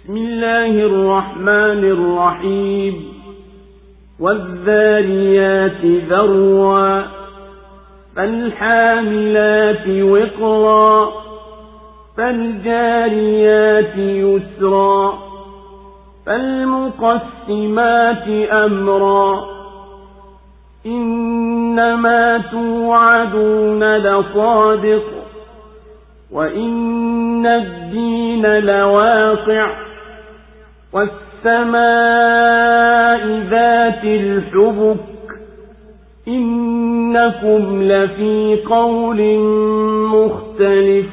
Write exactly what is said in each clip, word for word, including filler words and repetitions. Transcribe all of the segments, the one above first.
بسم الله الرحمن الرحيم والذاريات ذروا فالحاملات وقرا فالجاريات يسرا فالمقسمات أمرا إنما توعدون لصادق وإن الدين لواقع والسماء ذات الحبك إنكم لفي قول مختلف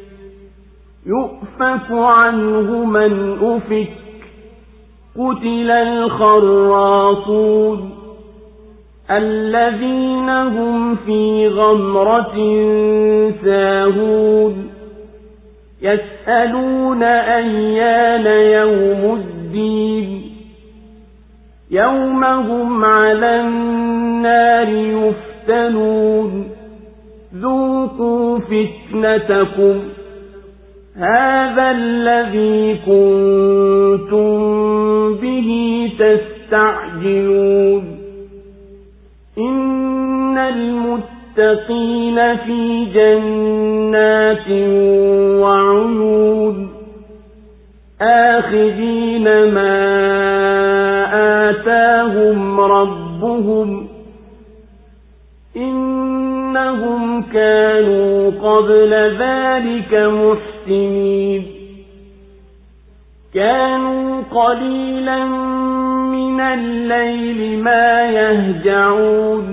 يؤفك عنه من أفك قتل الخراصون الذين هم في غمرة ساهون يسألون أيان يوم الدين يوم هم على النار يفتنون ذوقوا فتنتكم هذا الذي كنتم به تستعجلون إن المتقين في جنات وعيون آخذين ما آتاهم ربهم إنهم كانوا قبل ذلك محسنين كانوا قليلا من الليل ما يهجعون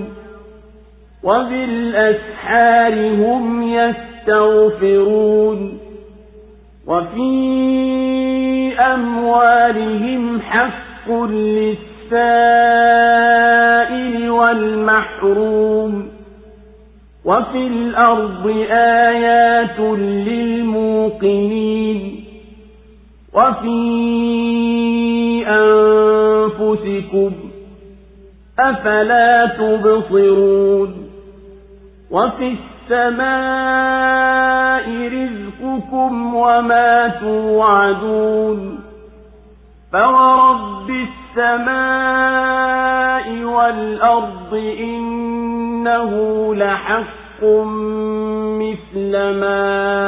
وبالأسحار هم يستغفرون وفي أموالهم حق للسائل والمحروم وفي الأرض آيات للموقنين وفي أنفسكم أفلا تبصرون وفي السماء رزقكم وما توعدون فورب السماء والأرض إنه لحق مثل ما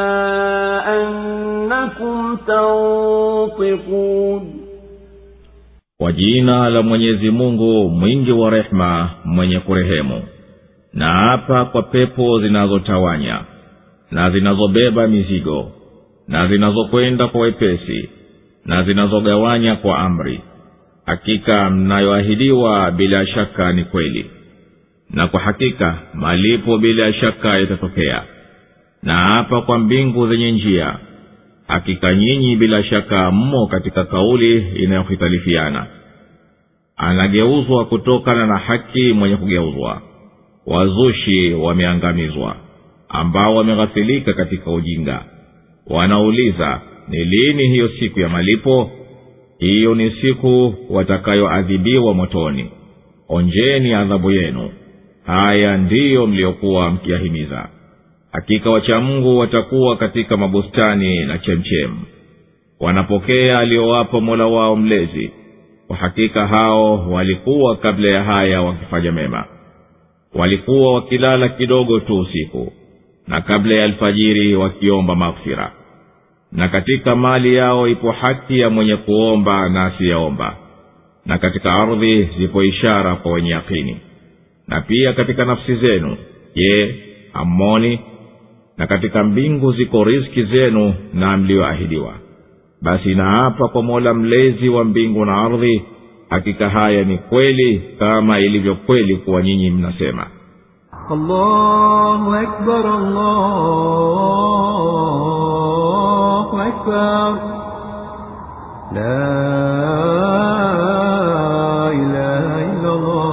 أنكم تنطقون. Kwa jina la Mwenyezi Mungu mwingi wa rehema mwenye kurehemu. Na hapa kwa pepo zinazotawanya na zinazobeba mizigo na zinazokwenda kwa wepesi na zinazogawanya kwa amri. Hakika mnayoahidiwa bila shaka ni kweli, na kwa hakika malipo bila shaka yatatokea. Na hapa kwa mbingu zenye njia, hakika nyinyi bila shaka mmo katika kauli inayokhitalifiana. Anageuzwa kutokana na haki mwenye kugeuzwa, wazushi wameangamizwa ambao wameghafilika katika ujinga. Wanauliza, ni lini hiyo siku ya malipo? Hiyo ni siku watakayoadhibiwa motoni. Onjeni adhabu yenu, haya ndiyo mliokuwa mkiahimiza. Hakika wacha Mungu watakuwa katika mabustani na chemchem, wanapokea aliyowapa Mola wao mlezi. Kwa hakika hao walikuwa kabla ya haya wakifanya mema, walikuwa wakilala kidogo tu usiku, na kabla ya alfajiri wakiomba maghfira. Na katika mali yao ipo haki ya mwenye kuomba na asiyeomba, na katika ardhi zipo ishara kwa wenye yakini. Na pia katika nafsi zenu, je, hamoni? Na katika mbingu ziko riziki zenu na mlioahidiwa. Basi na hapa kwa Mola mlezi wa mbingu na ardhi, hakika haya ni kweli kama ilivyo kweli kuwa nyinyi mnasema. Allahu Akbar, Allahu Akbar, la ilaha illa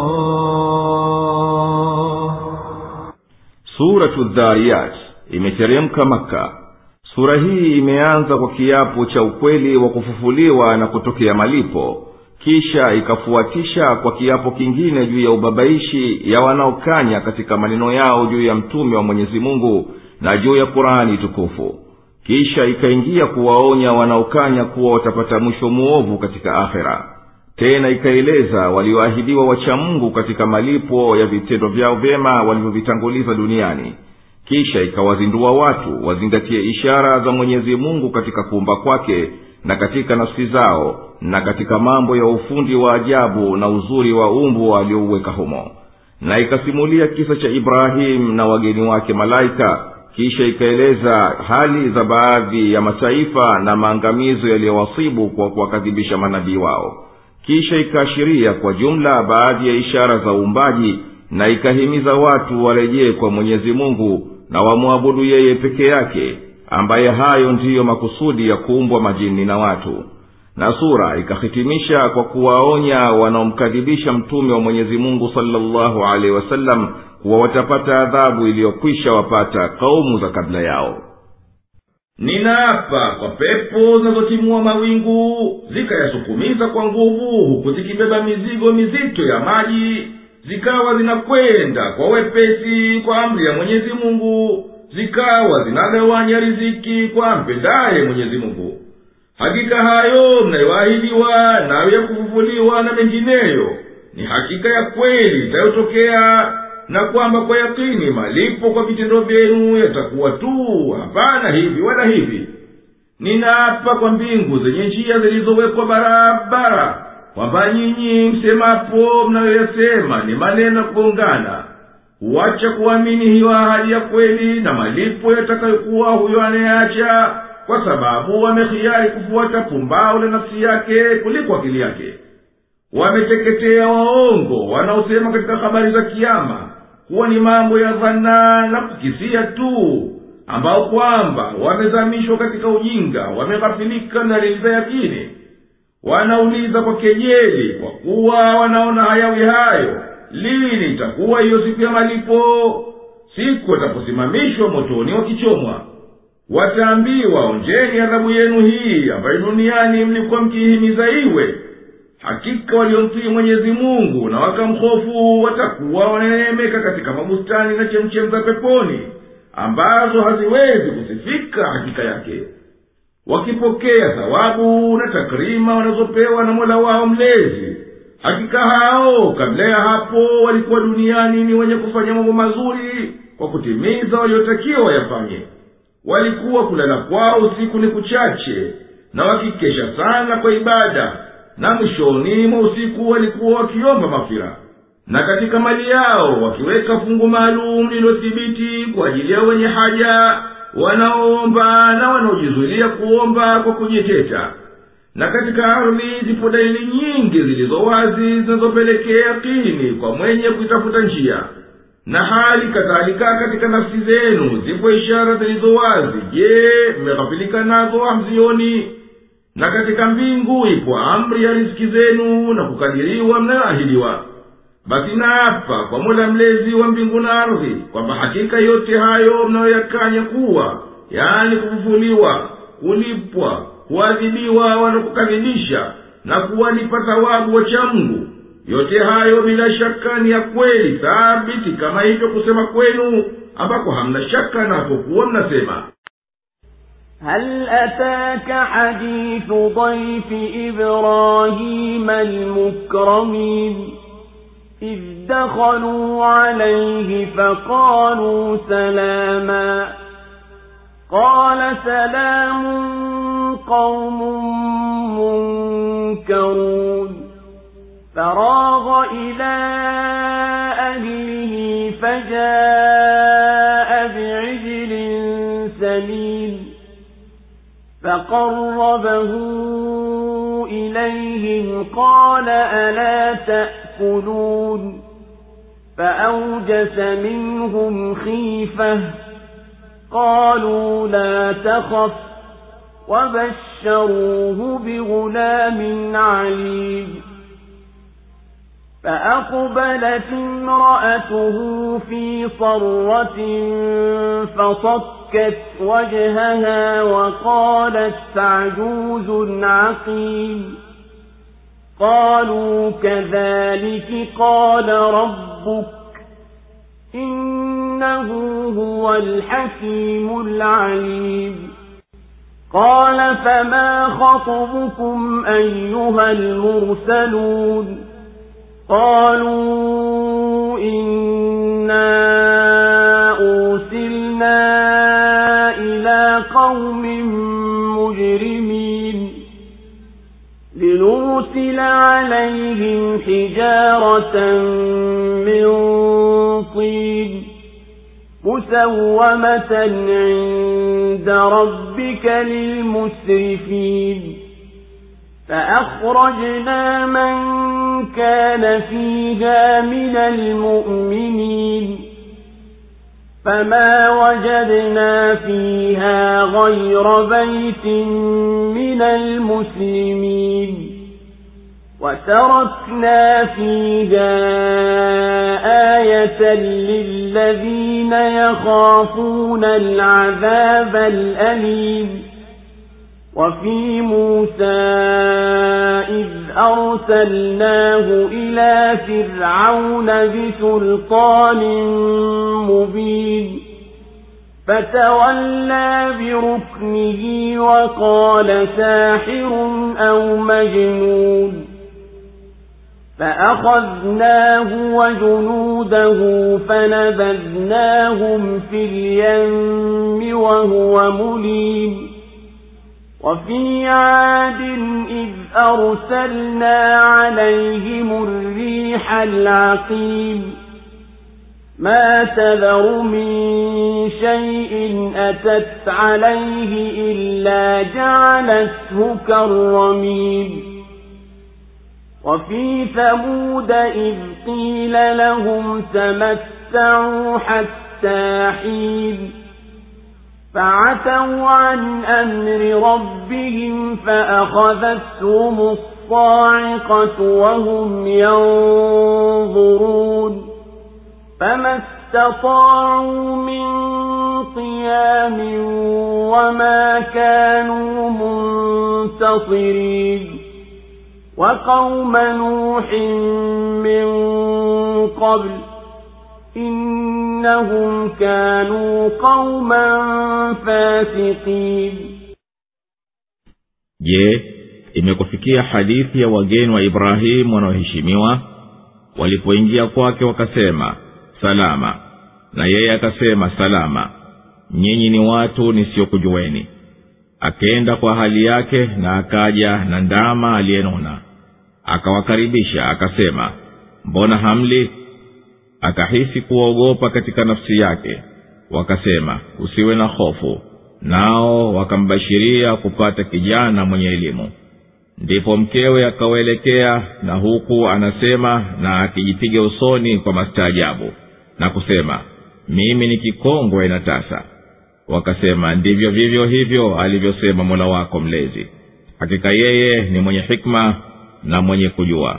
Allah. Suratu Dhariyat imeteremka Makka. Sura hii imeanza kwa kiapo cha ukweli wa kufufuliwa na kutokea malipo, kisha ikafuatisha kwa kiapo kingine juu ya ubabaishi ya wanaokanya katika maneno yao juu ya mtume wa Mwenyezi Mungu na juu ya Qur'ani tukufu. kisha ikaingia kuwaonya wanaokanya kuwa watapata mwisho muovu katika akhera. Tena ikaeleza walioahidiwa wacha Mungu katika malipo ya vitendo vyao vyema walivyovitanguliza duniani. Kisha ikawazindua watu wazingatie ishara za Mwenyezi Mungu katika kuumba kwake na katika nafsi zao na katika mambo ya ufundi wa ajabu na uzuri wa umbo aliouweka humo. Na ikasimulia kisa cha Ibrahim na wageni wake malaika. Kisha ikaeleza hali za baadhi ya mataifa na maangamizo yaliyowasibu kwa kuwakadhibisha manabii wao. Kisha ikaashiria kwa jumla baadhi ya ishara za uumbaji, na ikahimiza watu warejee kwa Mwenyezi Mungu na wamwabudu yeye peke yake, ambaye hayo ndiyo makusudi ya kuumbwa majini na watu. Na sura ikahitimisha kwa kuwaonya wanaomkadhibisha mtume wa Mwenyezi Mungu sallallahu alaihi wasallam kuwa watapata adhabu iliyokwisha wapata kaumu za kabla yao. Ninaapa kwa pepo zinazotimua mawingu zikayasukumiza kwa nguvu, huku zikibeba mizigo mizito ya maji, zikawa zinakwenda kwa wepesi kwa amri ya Mwenyezi Mungu, zikawa zinagawanya riziki kwa mpendaye Mwenyezi Mungu. Hakika hayo mnayoahidiwa nayo ya kufufuliwa na mengineyo ni hakika ya kweli itayotokea, na kwamba kwa yakini malipo kwa vitendo vyenu yatakuwa tu, hapana hivi wala hivi. Ninaapa kwa mbingu zenye njia zilizowekwa barabara, kwamba nyinyi msemapo mnayoyasema ni maneno kuungana, huacha kuamini hiyo ahadi ya kweli na malipo yatakayokuwa huyo anayeacha, kwa sababu wamehiari kufuata pumbao la nafsi yake kuliko akili yake. Wameteketea waongo wanaosema katika habari za kiyama kuwa ni mambo ya dhana na kukisia tu, ambao kwamba wamezamishwa katika ujinga, wameghafilika na dalili za yakini. Wanauliza kwa kejeli, kwa kuwa wanaona hayawi hayo, lini itakuwa hiyo siku ya malipo? Siku wataposimamishwa motoni wakichomwa. Wataambiwa, onjeni adhabu yenu hii ambayo duniani mlikuwa mkihimiza iwe. Hakika waliomtii Mwenyezi Mungu na wakamhofu watakuwa wananemeka katika mabustani na chemchem za peponi, ambazo haziwezi kusifika hakika yake, wakipokea thawabu na takrima wanazopewa na Mola wao mlezi. Hakika hao kabla ya hapo walikuwa duniani ni wenye kufanya mambo mazuri kwa kutimiza waliotakiwa wayafanye. Walikuwa kulala kwao usiku ni kuchache, na wakikesha sana kwa ibada, na mwishoni mwa usiku walikuwa wakiomba mafira. Na katika mali yao wakiweka fungu maalum lilothibiti kwa ajili ya wenye haja, wanaomba na wanaojizuilia kuomba kwa kujiteta. Na katika ardhi zipo dalili nyingi zilizo wazi zinazopelekea yakini kwa mwenye kuitafuta njia. Na hali kadhalika katika nafsi zenu zipo ishara zilizo wazi. Je, mmeghafilika nazo hamzioni? Na katika mbingu ipo amri ya riziki zenu na kukadiriwa mnayoahidiwa. Basi naapa kwa Mola mlezi wa mbingu na ardhi kwamba hakika yote hayo mnayoyakanya kuwa, yaani kufufuliwa, kulipwa, kuadhibiwa wanakukadhibisha na kuwalipa thawabu wacha Mungu, yote hayo bila shaka ni ya kweli thabiti, kama hivyo kusema kwenu ambako hamna shaka na hapokuwa mnasema. هل أتاك حديث ضيف إبراهيم المكرمين إذ دخلوا عليه فقالوا سلاما قال سلام قوم منكرون فراغ إلى أهله فجاء بعجل سمين فقربه إليهم قال ألا تأكلون فأوجس منهم خيفة قالوا لا تخف وبشروه بغلام عليم فأقبلت امرأته في صرة فصكت وجهها وقالت عجوز عقيم قالوا كذلك قال ربك إنه هو الحكيم العليم قال فما خطبكم أيها المرسلون قالوا إنا أرسلنا إلى قوم مجرمين لنرسل عليهم حجارة من طين مسومة عند ربك للمسرفين فأخرجنا من كان فيها من المؤمنين فما وجدنا فيها غير بيت من المسلمين وتركنا فيها آية للذين يخافون العذاب الأليم وفي موسى إذ أرسلناه إلى فرعون بسلطان مبين فتولى بركنه وقال ساحر أو مجنون فأخذناه وجنوده فنبذناهم في اليم وهو مليم وفي عاد إذ أرسلنا عليهم الريح العقيم ما تذر من شيء أتت عليه إلا جعلته كالرميم وفي ثمود إذ قيل لهم تمتعوا حتى حين فعتوا عن أمر ربهم فأخذتهم الصاعقة وهم ينظرون فما استطاعوا من قيام وما كانوا منتصرين وقوم نوح من قبل إنهم كانوا قوما فاسقين. Je, imekufikia hadithi ya wageni wa Ibrahim wanaoheshimiwa walipoingia kwake wakasema salama, na yeye akasema salama, nyinyi ni watu nisiokujueni. Akaenda kwa hali yake na akaja na ndama aliyenona, akawakaribisha akasema mbona hamli? Akahisi kuogopa katika nafsi yake. Wakasema usiwe na hofu, nao wakambashiria kupata kijana mwenye elimu. Ndipo mkewe akawaelekea, na huku anasema na akijipiga usoni kwa mastaajabu na kusema mimi ni kikongwe na tasa. Wakasema ndivyo vivyo hivyo alivyosema Mola wako mlezi, hakika yeye ni mwenye hikma na mwenye kujua.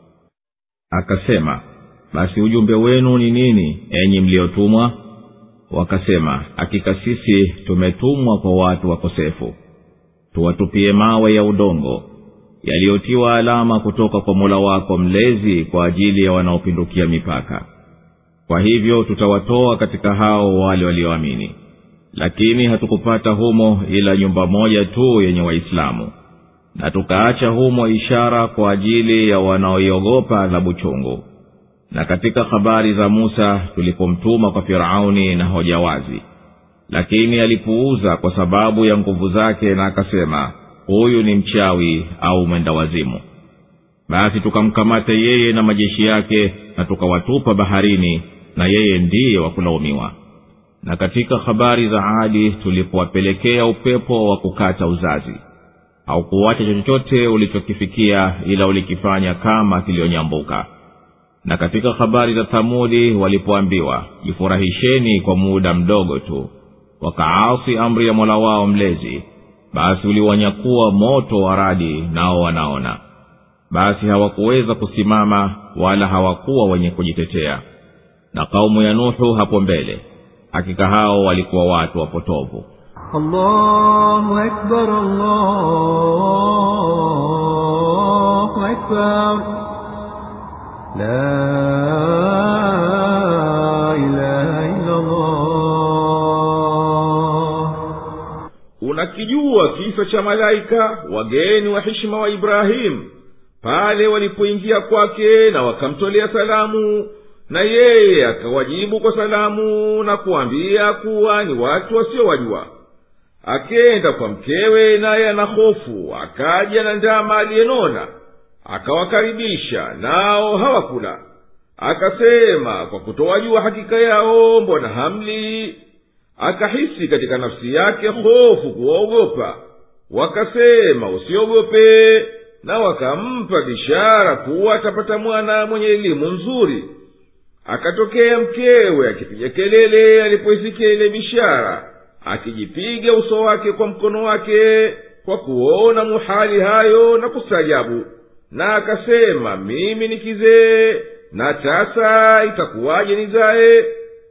Akasema basi ujumbe wenu ni nini enyi mliotumwa? Wakasema hakika sisi tumetumwa kwa watu wakosefu, tuwatupie mawe ya udongo yaliyotiwa alama kutoka kwa Mola wako mlezi kwa ajili ya wanaopindukia mipaka. Kwa hivyo tutawatoa katika hao wale walioamini, lakini hatukupata humo ila nyumba moja tu yenye Waislamu, na tukaacha humo ishara kwa ajili ya wanaoiogopa adhabu chungu. Na katika habari za Musa tulipomtuma kwa Firauni na hoja wazi, lakini alipuuza kwa sababu ya nguvu zake na akasema huyu ni mchawi au mwenda wazimu. Basi tukamkamata yeye na majeshi yake na tukawatupa baharini, na yeye ndiye wa kulaumiwa. Na katika habari za Adi tulipowapelekea upepo wa kukata uzazi, au kuacha chochote ulichokifikia ila ulikifanya kama kilionyambuka. Na katika habari za Thamudi walipoambiwa jifurahisheni kwa muda mdogo tu, wakaasi amri ya Mola wao mlezi, basi uliwanyakuwa moto wa radi nao wanaona. Basi hawakuweza kusimama wala hawakuwa wenye kujitetea. Na kaumu ya Nuhu hapo mbele, hakika hao walikuwa watu wapotovu. Allahu Akbar, Allahu Akbar, La ilaha illa Allah. Unakijua kisa cha malaika wageni wa heshima wa ibrahimu pale walipoingia kwake na wakamtolea salamu, na yeye akawajibu kwa salamu na kuambia kuwa ni watu wasiowajua. Akenda kwa mkewe naye ana hofu, akaja na ndama aliyenona, akawakaribisha nao hawakula. Akasema kwa kutowajua hakika yao, mbona hamli? Akahisi katika nafsi yake hofu kuwaogopa. Wakasema usiogope, na wakampa bishara kuwa atapata mwana mwenye elimu nzuri. Akatokea mkewe akipiga kelele alipoisikia ile bishara, akijipiga uso wake kwa mkono wake kwa kuona muhali hayo na kustajabu, na akasema, mimi ni kizee na tasa itakuwaje nizae?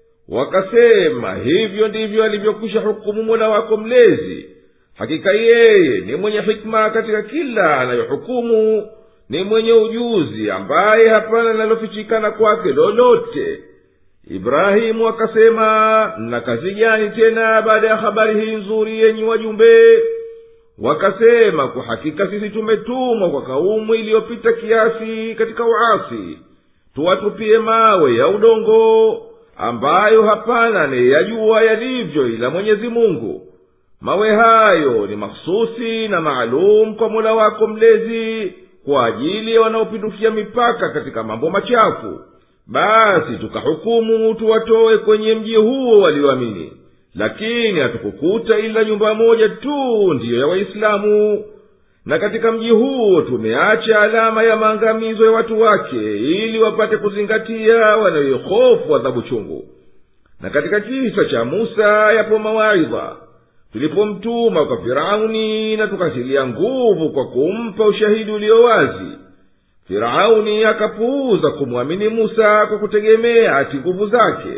Wakasema, hivyo ndivyo alivyokwisha hukumu Mola wako mlezi, hakika yeye ni mwenye hikma katika kila anayohukumu, ni mwenye ujuzi ambaye hapana linalofichikana kwake lolote. Ibrahimu akasema, na kazi gani tena baada ya habari hii nzuri yenye wajumbe? Wakasema, kwa hakika sisi tumetumwa kwa kaumu iliyopita kiasi katika uasi, tuwatupie mawe ya udongo ambayo hapana anayeyajua yalivyo ila Mwenyezi Mungu. Mawe hayo ni mahsusi na maalum kwa Mola wako mlezi kwa ajili ya wanaopindukia mipaka katika mambo machafu. Basi tukahukumu tuwatoe kwenye mji huo walioamini, lakini hatukukuta ila nyumba moja tu ndiyo ya Waislamu, na katika mji huo tumeacha alama ya maangamizo ya watu wake ili wapate kuzingatia wanayohofu adhabu chungu. Na katika kisa cha Musa yapo mawaidha tulipomtuma kwa Firauni, na tukatilia nguvu kwa kumpa ushahidi ulio wazi. Firauni akapuuza kumwamini Musa kwa kutegemea ati nguvu zake,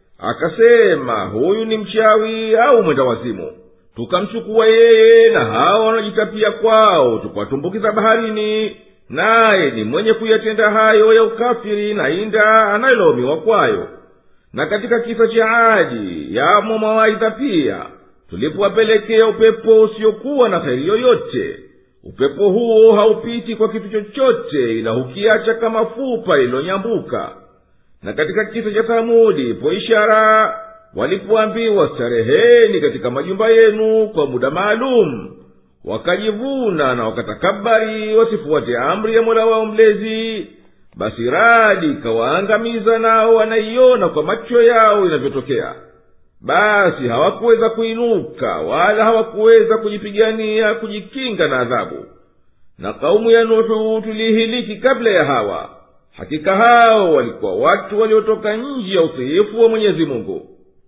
akasema huyu ni mchawi au mwenda wazimu. Tukamchukua yeye na hao wanajitapia kwao, tukawatumbukiza baharini, naye ni mwenye kuyatenda hayo ya ukafiri na inda anayelaumiwa kwayo. Na katika kisa cha Adi yamo mawaidha pia, tulipowapelekea upepo usiokuwa na kheri yoyote. Upepo huo haupiti kwa kitu chochote ila hukiacha kama fupa iliyonyambuka. Na katika kisa cha Thamudi po ishara, walipoambiwa stareheni katika majumba yenu kwa muda maalum, wakajivuna na wakatakabari wasifuate amri ya Mola wao mlezi. Basi radi kawaangamiza, nao wanaiona kwa macho yao inavyotokea. Basi hawakuweza kuinuka wala hawakuweza kujipigania kujikinga na adhabu. Na kaumu ya Nuhu tulihiliki kabla ya hawa, hakika hao walikuwa watu waliotoka nje ya utiifu wa Mwenyezi Mungu.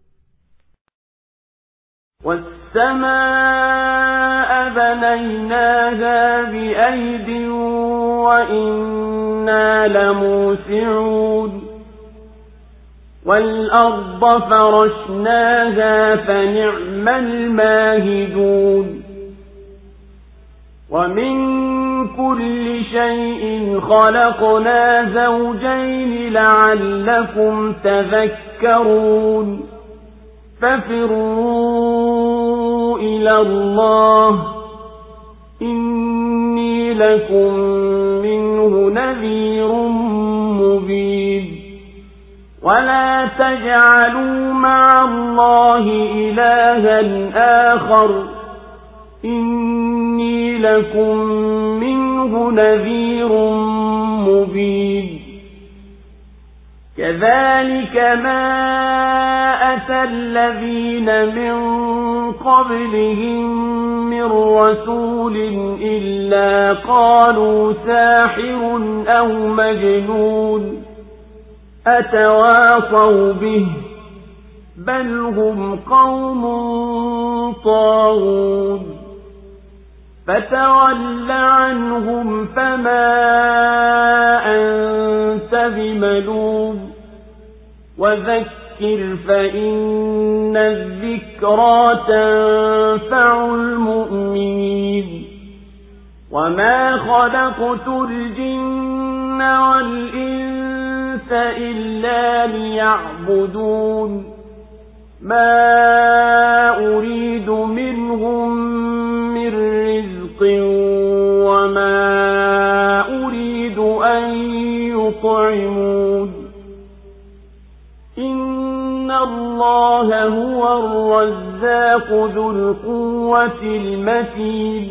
وَالسَّمَاءَ بَنَيْنَاهَا بِأَيْدٍ وَإِنَّا لَمُوسِعُونَ وَالْأَرْضَ فَرَشْنَاهَا فَنِعْمَ الْمَاهِدُونَ وَمِنْ كُلِّ شَيْءٍ خَلَقْنَا زَوْجَيْنِ لَعَلَّكُمْ تَذَكَّرُونَ فَفِرُّوا إِلَى اللَّهِ إِنِّي لَكُمْ مِنْهُ نَذِيرٌ مُبِينٌ وَلَا تَجْعَلُوا مَعَ اللَّهِ إِلَٰهًا آخَرَ إِنِّي لَكُمْ مِنْهُ نَذِيرٌ مُبِينٌ كَذَلِكَ مَا أَتَى الَّذِينَ مِنْ قَبْلِهِمْ مِنْ رَسُولٍ إِلَّا قَالُوا سَاحِرٌ أَوْ مَجْنُونٌ أَتَوَاصَوْا بِهِ بَلْ هُمْ قَوْمٌ طَاغُونَ فَتَوَلَّ عَنْهُمْ فَمَا أَنْتَ بِمَلُومٍ وَذَكِّرْ فَإِنَّ الذِّكْرَى تَنفَعُ الْمُؤْمِنِينَ وَمَا خَلَقْتُ الْجِنَّ وَالْإِنسَ إِلَّا لِيَعْبُدُونِ مَا أُرِيدُ مِنْهُمْ مِنْ من رزق وما أريد أن يطعمون إن الله هو الرزاق ذو القوة المتين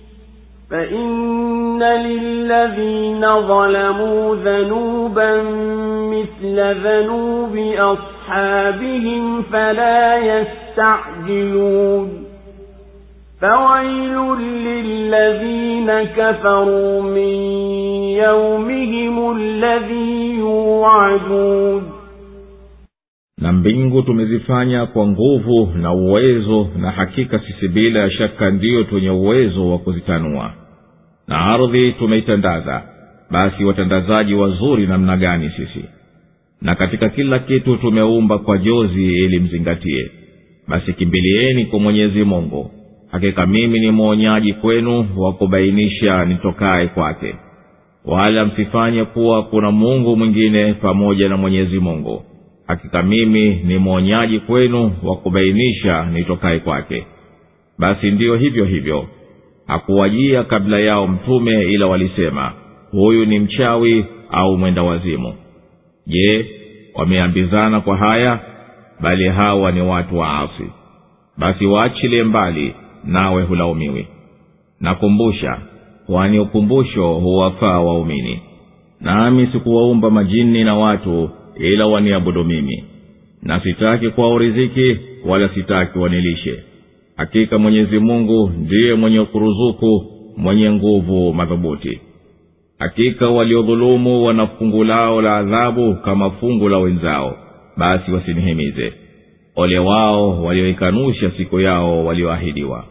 فإن للذين ظلموا ذنوبا مثل ذنوب أصحابهم فلا يستعجلون فويل للذين كفروا من يومهم الذي يوعدون. Na mbingu tumezifanya kwa nguvu na uwezo, na hakika sisi bila shaka ndiyo twenye uwezo wa kuzitanua. Na ardhi tumeitandaza, basi watandazaji wazuri namna gani sisi. Na katika kila kitu tumeumba kwa jozi ili mzingatie. Basi kimbilieni kwa Mwenyezi Mungu, hakika mimi ni mwonyaji kwenu wa kubainisha nitokaye kwake. Wala msifanye kuwa kuna Mungu mwingine pamoja na Mwenyezi Mungu, hakika mimi ni mwonyaji kwenu wa kubainisha nitokaye kwake. Basi ndiyo hivyo hivyo, hakuwajia kabla yao mtume ila walisema, huyu ni mchawi au mwenda wazimu. Je, wameambizana kwa haya? Bali hawa ni watu waasi. Basi waachilie mbali, nawe hulaumiwi. Nakumbusha, kwani ukumbusho huwafaa waumini. Nami sikuwaumba majini na watu ila waniabudu mimi, na sitaki kwao riziki wala sitaki wanilishe. Hakika Mwenyezi Mungu ndiye mwenye kuruzuku, mwenye nguvu madhubuti. Hakika waliodhulumu wana fungu lao la adhabu kama fungu la wenzao, basi wasinihimize. Ole wao walioikanusha siku yao walioahidiwa.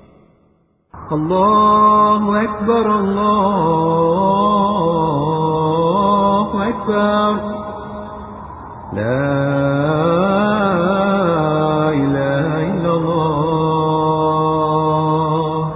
Allahu Akbar, Allahu Akbar, la ilaha illa Allah.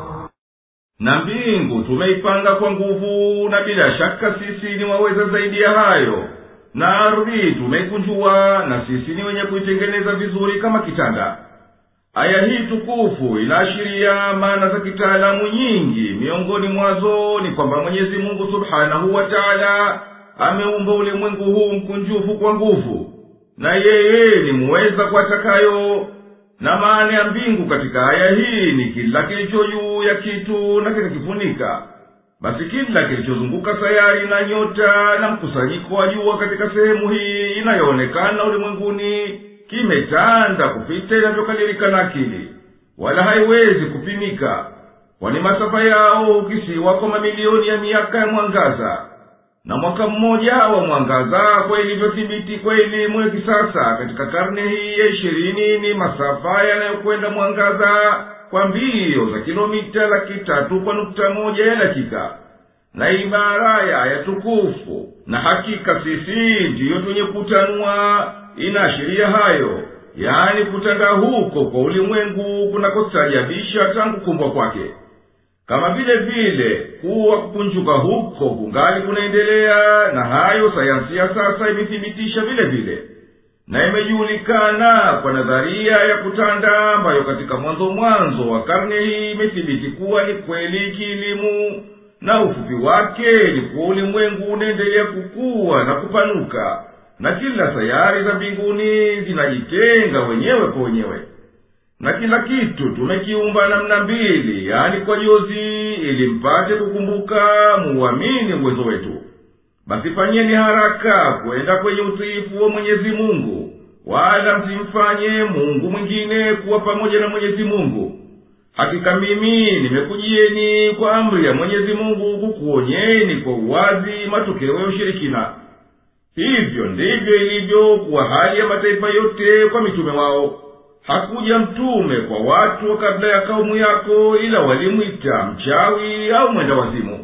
Na mbingu tumeipanga kwa nguvu, na bila shaka sisi ni waweza zaidi ya hayo. Na ardhi tumeikunjua, na sisi ni wenye kuitengeneza vizuri kama kitanda. Aya hii tukufu inaashiria maana za kitaalamu nyingi. Miongoni mwazo ni kwamba Mwenyezi Mungu Subhanahu wa Ta'ala ameumba ulimwengu huu mkunjufu kwa nguvu, na yeye ni muweza kwa takayo. Na maana ya mbingu katika aya hii ni kila kilicho juu ya kitu na kikakifunika. Basi kila kilichozunguka sayari na nyota na mkusanyiko wa jua katika sehemu hii inayoonekana ulimwenguni kimetanda kupita inavyokalilika na akili, wala haiwezi kupimika, kwani masafa yao ukisiwa kwa mamilioni ya miaka ya mwangaza. Na mwaka mmoja wa mwangaza kwa ilivyothibiti kwa elimu ya kisasa katika karne hii ya ishirini ni masafa yanayokwenda mwangaza kwa mbio za kilomita laki tatu kwa nukta moja ya dakika. Na ibara ya aya tukufu, na hakika sisi ndiyo tunye kutanua, inaashiria hayo, yaani kutanda huko kwa ulimwengu kunakostaajabisha tangu kumbwa kwake. Kama vile vile kuwa kukunjuka huko kungali kunaendelea, na hayo sayansi ya sasa imethibitisha vile vile. Na imejulikana kwa nadharia ya kutanda ambayo katika mwanzo mwanzo wa karne hii imethibiti kuwa ni kweli kielimu, na ufupi wake ni kuwa ulimwengu unaendelea kukua na kupanuka, na kila sayari za mbinguni zinajitenga wenyewe kwa wenyewe. Na kila kitu tumekiumba namna mbili, yani kwa jozi, ili mpate kukumbuka muamini uwezo wetu. Basi fanyeni haraka kwenda kwenye utiifu wa Mwenyezi Mungu, wala msimfanye Mungu mwingine kuwa pamoja na Mwenyezi Mungu. Hakika mimi nimekujieni kwa amri ya Mwenyezi Mungu kukuonyeni kwa uwazi matokeo ya ushirikina. Hivyo ndivyo ilivyo kwa hali ya mataifa yote kwa mitume wao. Hakuja mtume kwa watu wa kabla ya kaumu yako ila walimwita mchawi au mwenda wazimu.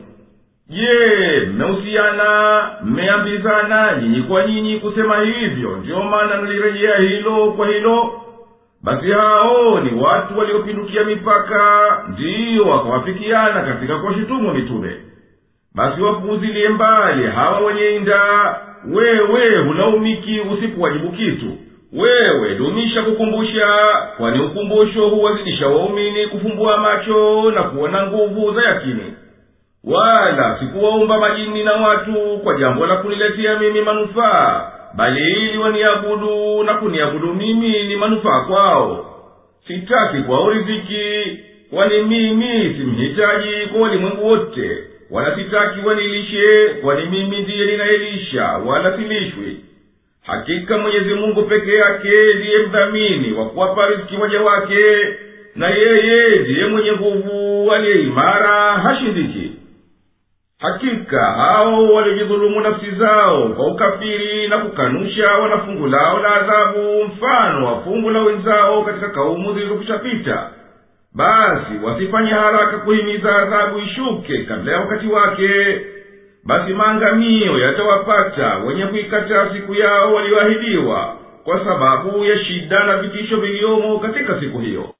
Je, mmehusiana, mmeambizana nyinyi kwa nyinyi kusema hivyo? Ndiyo maana nalirejea hilo kwa hilo. Basi hao ni watu waliopindukia mipaka, ndiyo wakawafikiana katika kuwashutumu mitume. Basi wapuuzilie mbali hawa wenye inda, wewe hulaumiki usipowajibu kitu, wewe dumisha kukumbusha, kwani ukumbusho huwazidisha waumini kufumbua macho na kuona nguvu za yakini. Wala sikuwaumba majini na watu kwa jambo la kuniletea mimi manufaa, bali ili waniabudu, na kuniabudu mimi ni manufaa kwao. Sitaki kwao riziki, kwani mimi simhitaji kwa walimwengu wote, wala sitaki wanilishe, kwani mimi ndiye ninayelisha wala silishwi. Hakika Mwenyezi Mungu peke yake ndiye mdhamini wa kuwapa riziki waja wake, na yeye ndiye mwenye nguvu, aliye imara, hashindiki. Hakika hao walijidhulumu nafsi zao kwa ukafiri na kukanusha wana fungu lao la adhabu, mfano wa fungu la wenzao katika kaumu zilizokushapita. Basi wasifanye haraka kuhimiza adhabu ishuke kabla ya wakati wake. Basi maangamio yatawapata wenye kuikataa siku yao walioahidiwa, kwa sababu ya shida na vitisho viliomo katika siku hiyo.